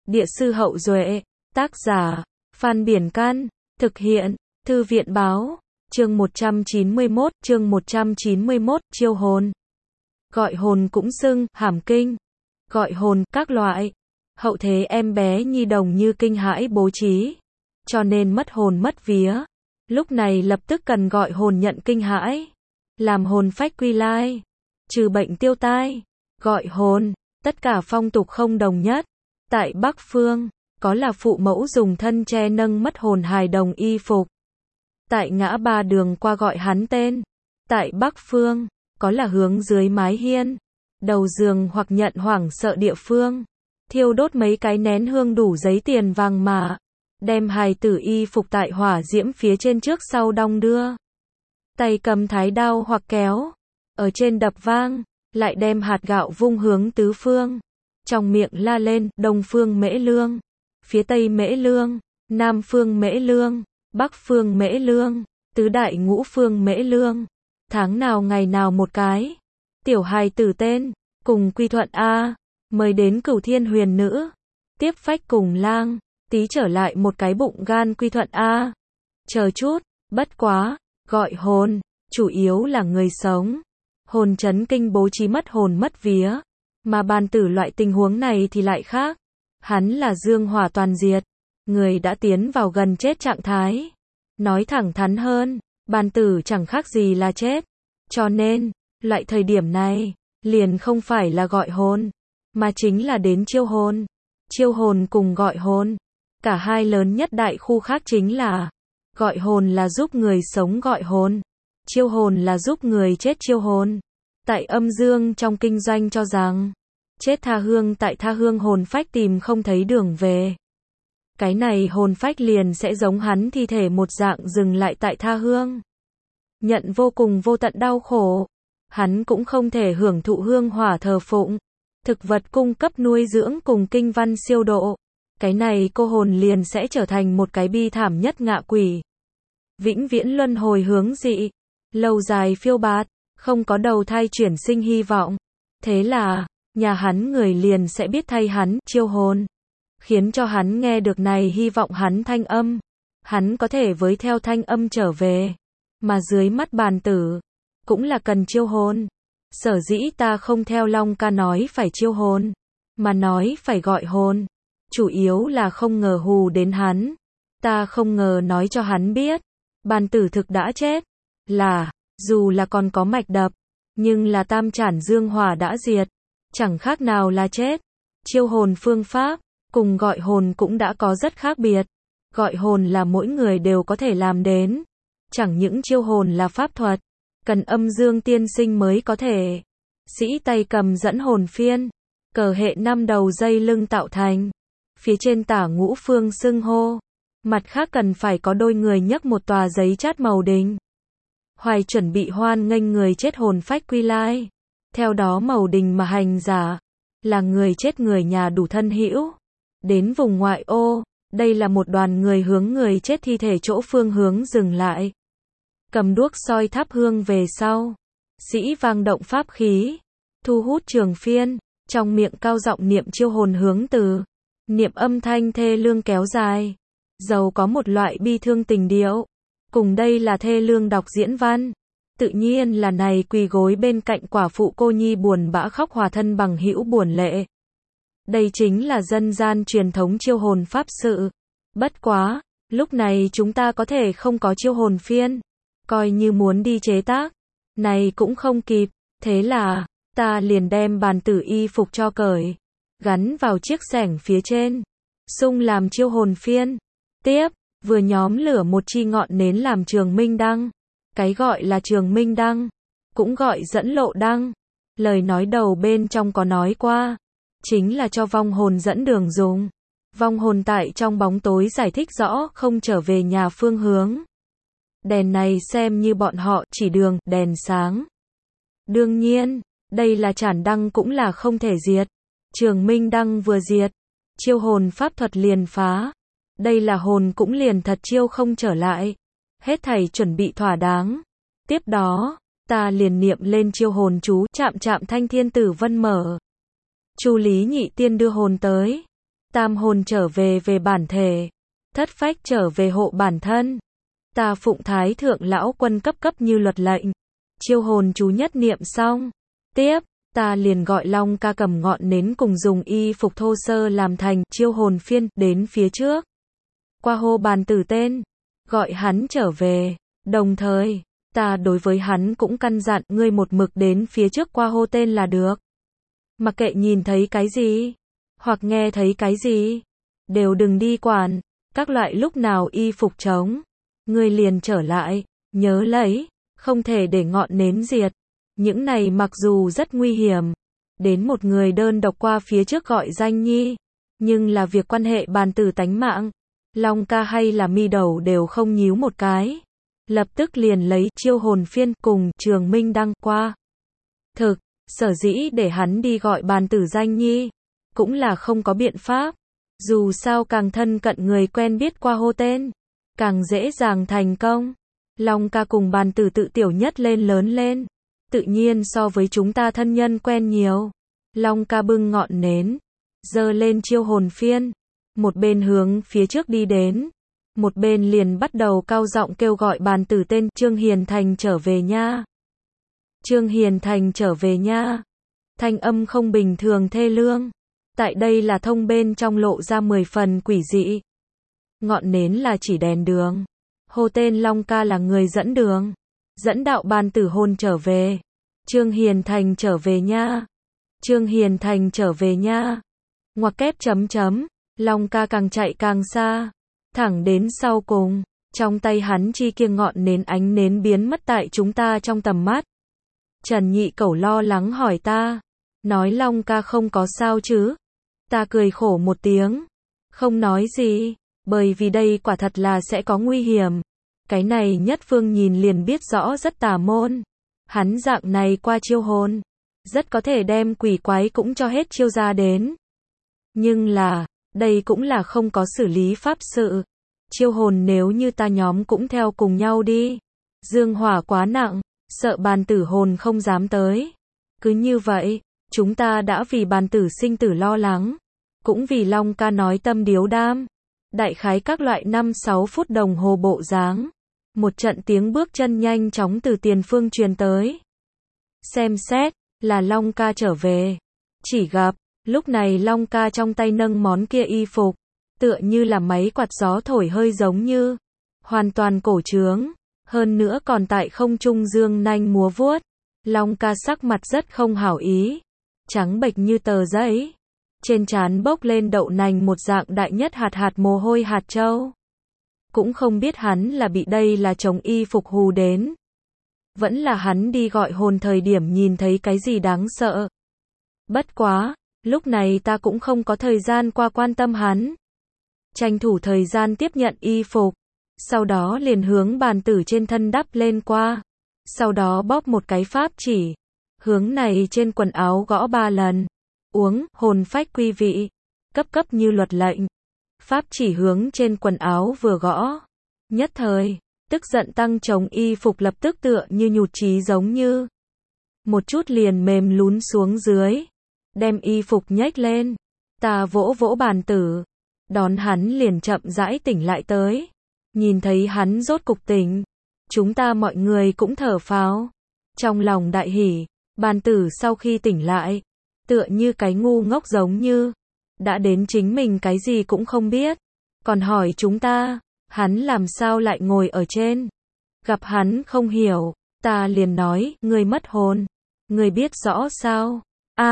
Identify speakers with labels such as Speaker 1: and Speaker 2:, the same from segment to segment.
Speaker 1: Địa sư Hậu Duệ, tác giả, Phan Biển Can, thực hiện, Thư viện Báo, chương 191, chiêu hồn. Gọi hồn cũng xưng, hàm kinh, gọi hồn, các loại. Hậu thế em bé nhi đồng như kinh hãi bố trí, cho nên mất hồn mất vía. Lúc này lập tức cần gọi hồn nhận kinh hãi, làm hồn phách quy lai, trừ bệnh tiêu tai. Gọi hồn, tất cả phong tục không đồng nhất. Tại Bắc Phương, có là phụ mẫu dùng thân che nâng mất hồn hài đồng y phục. Tại ngã ba đường qua gọi hắn tên. Tại Bắc Phương, có là hướng dưới mái hiên, đầu giường hoặc nhận hoảng sợ địa phương, thiêu đốt mấy cái nén hương đủ giấy tiền vàng mã, đem hài tử y phục tại hỏa diễm phía trên trước sau đong đưa. Tay cầm thái đao hoặc kéo, ở trên đập vang, lại đem hạt gạo vung hướng tứ phương. Trong miệng la lên, Đông phương mễ lương, phía Tây mễ lương, Nam phương mễ lương, Bắc phương mễ lương, tứ đại ngũ phương mễ lương. Tháng nào ngày nào một cái. Tiểu hài tử tên, cùng quy thuận A, mời đến Cửu Thiên Huyền Nữ. Tiếp phách cùng lang, tí trở lại một cái bụng gan quy thuận A. Chờ chút, bất quá, gọi hồn, chủ yếu là người sống. Hồn chấn kinh bố trí mất hồn mất vía. Mà bàn tử loại tình huống này thì lại khác. Hắn là dương hỏa toàn diệt, người đã tiến vào gần chết trạng thái. Nói thẳng thắn hơn, bàn tử chẳng khác gì là chết. Cho nên, loại thời điểm này, liền không phải là gọi hồn, mà chính là đến chiêu hồn. Chiêu hồn cùng gọi hồn, cả hai lớn nhất đại khu khác chính là, gọi hồn là giúp người sống gọi hồn, chiêu hồn là giúp người chết chiêu hồn. Tại âm dương trong kinh doanh cho rằng, chết tha hương tại tha hương hồn phách tìm không thấy đường về. Cái này hồn phách liền sẽ giống hắn thi thể một dạng dừng lại tại tha hương. Nhận vô cùng vô tận đau khổ. Hắn cũng không thể hưởng thụ hương hỏa thờ phụng. Thực vật cung cấp nuôi dưỡng cùng kinh văn siêu độ. Cái này cô hồn liền sẽ trở thành một cái bi thảm nhất ngạ quỷ. Vĩnh viễn luân hồi hướng dị. Lâu dài phiêu bạt. Không có đầu thai chuyển sinh hy vọng. Thế là, nhà hắn người liền sẽ biết thay hắn chiêu hồn. Khiến cho hắn nghe được này hy vọng hắn thanh âm. Hắn có thể với theo thanh âm trở về. Mà dưới mắt bàn tử, cũng là cần chiêu hồn. Sở dĩ ta không theo Long ca nói phải chiêu hồn, mà nói phải gọi hồn. Chủ yếu là không ngờ hù đến hắn. Ta không ngờ nói cho hắn biết. Bàn tử thực đã chết. Là, dù là còn có mạch đập, nhưng là tam trản dương hỏa đã diệt. Chẳng khác nào là chết. Chiêu hồn phương pháp, cùng gọi hồn cũng đã có rất khác biệt. Gọi hồn là mỗi người đều có thể làm đến. Chẳng những chiêu hồn là pháp thuật, cần âm dương tiên sinh mới có thể. Sĩ tay cầm dẫn hồn phiên, cờ hệ 5 đầu dây lưng tạo thành. Phía trên tả ngũ phương xưng hô. Mặt khác cần phải có đôi người nhấc một tòa giấy chát màu đình. Hoài chuẩn bị hoan nghênh người chết hồn phách quy lai. Theo đó màu đình mà hành giả, là người chết người nhà đủ thân hữu. Đến vùng ngoại ô, đây là một đoàn người hướng người chết thi thể chỗ phương hướng dừng lại. Cầm đuốc soi thắp hương về sau. Sĩ vang động pháp khí. Thu hút trường phiên. Trong miệng cao giọng niệm chiêu hồn hướng từ. Niệm âm thanh thê lương kéo dài. Dầu có một loại bi thương tình điệu. Cùng đây là thê lương đọc diễn văn. Tự nhiên là này quỳ gối bên cạnh quả phụ cô nhi buồn bã khóc hòa thân bằng hữu buồn lệ. Đây chính là dân gian truyền thống chiêu hồn pháp sự. Bất quá, lúc này chúng ta có thể không có chiêu hồn phiên. Coi như muốn đi chế tác, này cũng không kịp. Thế là, ta liền đem bàn tử y phục cho cởi, gắn vào chiếc xẻng phía trên, xung làm chiêu hồn phiên. Tiếp, vừa nhóm lửa một chi ngọn nến làm trường minh đăng. Cái gọi là trường minh đăng, cũng gọi dẫn lộ đăng. Lời nói đầu bên trong có nói qua, chính là cho vong hồn dẫn đường dùng. Vong hồn tại trong bóng tối giải thích rõ không trở về nhà phương hướng. Đèn này xem như bọn họ chỉ đường, đèn sáng. Đương nhiên, đây là chản đăng cũng là không thể diệt. Trường minh đăng vừa diệt, chiêu hồn pháp thuật liền phá. Đây là hồn cũng liền thật chiêu không trở lại. Hết thảy chuẩn bị thỏa đáng. Tiếp đó, ta liền niệm lên chiêu hồn chú, chạm chạm thanh thiên tử vân mở. Chu Lý Nhị Tiên đưa hồn tới. tam hồn trở về về bản thể, thất phách trở về hộ bản thân. Ta phụng Thái thượng lão quân cấp cấp như luật lệnh. Chiêu hồn chú nhất niệm xong. Tiếp, ta liền gọi Long ca cầm ngọn nến cùng dùng y phục thô sơ làm thành chiêu hồn phiên đến phía trước. Qua hô bàn tử tên, gọi hắn trở về. Đồng thời, ta đối với hắn cũng căn dặn ngươi một mực đến phía trước qua hô tên là được. Mặc kệ nhìn thấy cái gì, hoặc nghe thấy cái gì, đều đừng đi quản. Các loại lúc nào y phục trống, ngươi liền trở lại, nhớ lấy, không thể để ngọn nến diệt. Những này mặc dù rất nguy hiểm, đến một người đơn độc qua phía trước gọi danh nhi, nhưng là việc quan hệ bàn tử tánh mạng. Long ca hay là mi đầu đều không nhíu một cái, lập tức liền lấy chiêu hồn phiên cùng Trường Minh đăng qua. Thực, sở dĩ để hắn đi gọi bàn tử danh nhi, cũng là không có biện pháp. Dù sao càng thân cận người quen biết qua hô tên, càng dễ dàng thành công. Long ca cùng bàn tử tự tiểu nhất lên lớn lên, tự nhiên so với chúng ta thân nhân quen nhiều. Long ca bưng ngọn nến, giơ lên chiêu hồn phiên, một bên hướng phía trước đi đến, một bên liền bắt đầu cao giọng kêu gọi bàn tử tên Trương Hiền Thành trở về nha. Trương Hiền Thành trở về nha. Thanh âm không bình thường thê lương. Tại đây là thông bên trong lộ ra 10 phần quỷ dị. Ngọn nến là chỉ đèn đường. Hô tên Long ca là người dẫn đường. Dẫn đạo bàn tử hồn trở về. Trương Hiền Thành trở về nha. Trương Hiền Thành trở về nha. Ngoặc kép chấm chấm. Long ca càng chạy càng xa. Thẳng đến sau cùng. Trong tay hắn chi kia ngọn nến ánh nến biến mất tại chúng ta trong tầm mắt. Trần Nhị Cẩu lo lắng hỏi ta. Nói Long ca không có sao chứ. Ta cười khổ một tiếng. Không nói gì. Bởi vì đây quả thật là sẽ có nguy hiểm. Cái này Nhất Phương nhìn liền biết rõ rất tà môn. Hắn dạng này qua chiêu hồn, rất có thể đem quỷ quái cũng cho hết chiêu ra đến. Nhưng là, đây cũng là không có xử lý pháp sự. Chiêu hồn nếu như ta nhóm cũng theo cùng nhau đi. Dương hỏa quá nặng, sợ bàn tử hồn không dám tới. Cứ như vậy, chúng ta đã vì bàn tử sinh tử lo lắng. Cũng vì Long ca nói tâm điếu đam. Đại khái các loại 5-6 phút đồng hồ bộ dáng. Một trận tiếng bước chân nhanh chóng từ tiền phương truyền tới. Xem xét, là Long ca trở về. Chỉ gặp, lúc này Long ca trong tay nâng món kia y phục. Tựa như là máy quạt gió thổi hơi giống như. Hoàn toàn cổ trướng. Hơn nữa còn tại không trung dương nanh múa vuốt. Long ca sắc mặt rất không hảo ý. Trắng bệch như tờ giấy. Trên trán bốc lên đậu nành một dạng đại nhất hạt hạt mồ hôi hạt châu. Cũng không biết hắn là bị đây là chồng y phục hù đến. Vẫn là hắn đi gọi hồn thời điểm nhìn thấy cái gì đáng sợ. Bất quá, lúc này ta cũng không có thời gian qua quan tâm hắn. Tranh thủ thời gian tiếp nhận y phục. Sau đó liền hướng bàn tử trên thân đắp lên qua. Sau đó bóp một cái pháp chỉ. Hướng này trên quần áo gõ 3 lần. Uống, hồn phách quy vị. Cấp cấp như luật lệnh. Pháp chỉ hướng trên quần áo vừa gõ. Nhất thời, tức giận tăng chồng y phục lập tức tựa như nhụt chí giống như. Một chút liền mềm lún xuống dưới. Đem y phục nhếch lên. Ta vỗ vỗ bàn tử. Đón hắn liền chậm rãi tỉnh lại tới. Nhìn thấy hắn rốt cục tỉnh. Chúng ta mọi người cũng thở phào. Trong lòng đại hỉ. Bàn tử sau khi tỉnh lại. Tựa như cái ngu ngốc giống như. Đã đến chính mình cái gì cũng không biết. Còn hỏi chúng ta. Hắn làm sao lại ngồi ở trên. Gặp hắn không hiểu. Ta liền nói. Người mất hồn. Người biết rõ sao.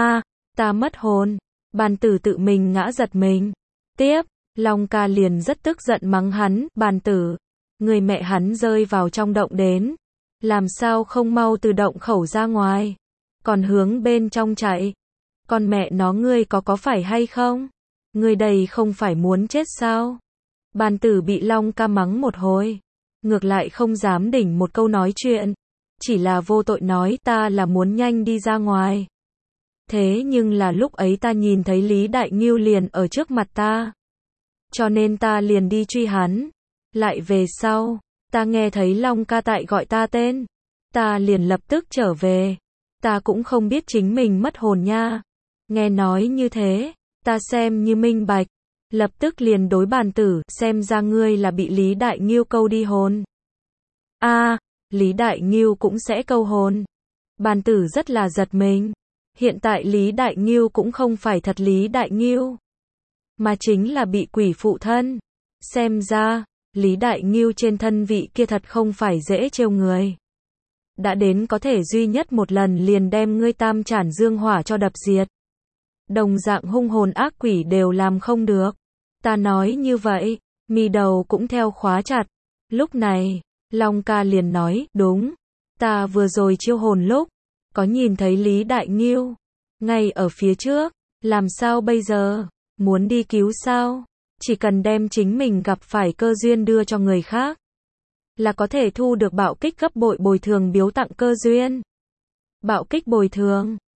Speaker 1: Ta mất hồn. Bàn tử tự mình ngã giật mình. Tiếp. Long ca liền rất tức giận mắng hắn. Bàn tử. Người mẹ hắn rơi vào trong động đến. Làm sao không mau từ động khẩu ra ngoài. Còn hướng bên trong chạy. Con mẹ nó ngươi có phải hay không? Ngươi đây không phải muốn chết sao? Bàn tử bị Long ca mắng một hồi. Ngược lại không dám đỉnh một câu nói chuyện. Chỉ là vô tội nói ta là muốn nhanh đi ra ngoài. Thế nhưng là lúc ấy ta nhìn thấy Lý Đại Ngưu liền ở trước mặt ta. Cho nên ta liền đi truy hắn. Lại về sau, ta nghe thấy Long ca tại gọi ta tên. Ta liền lập tức trở về. Ta cũng không biết chính mình mất hồn nha. Nghe nói như thế, ta xem như minh bạch. lập tức liền đối bàn tử, xem ra ngươi là bị Lý Đại Ngưu câu đi hồn. A, Lý Đại Ngưu cũng sẽ câu hồn. Bàn tử rất là giật mình. Hiện tại Lý Đại Ngưu cũng không phải thật Lý Đại Ngưu, mà chính là bị quỷ phụ thân. Xem ra, Lý Đại Ngưu trên thân vị kia thật không phải dễ trêu người. Đã đến có thể duy nhất một lần liền đem ngươi tam trản dương hỏa cho đập diệt. Đồng dạng hung hồn ác quỷ đều làm không được. Ta nói như vậy, mi đầu cũng theo khóa chặt. Lúc này, Long ca liền nói, đúng, ta vừa rồi chiêu hồn lúc, có nhìn thấy Lý Đại Ngưu, ngay ở phía trước, làm sao bây giờ, muốn đi cứu sao, chỉ cần đem chính mình gặp phải cơ duyên đưa cho người khác, là có thể thu được bạo kích gấp bội bồi thường biếu tặng cơ duyên. Bạo kích bồi thường,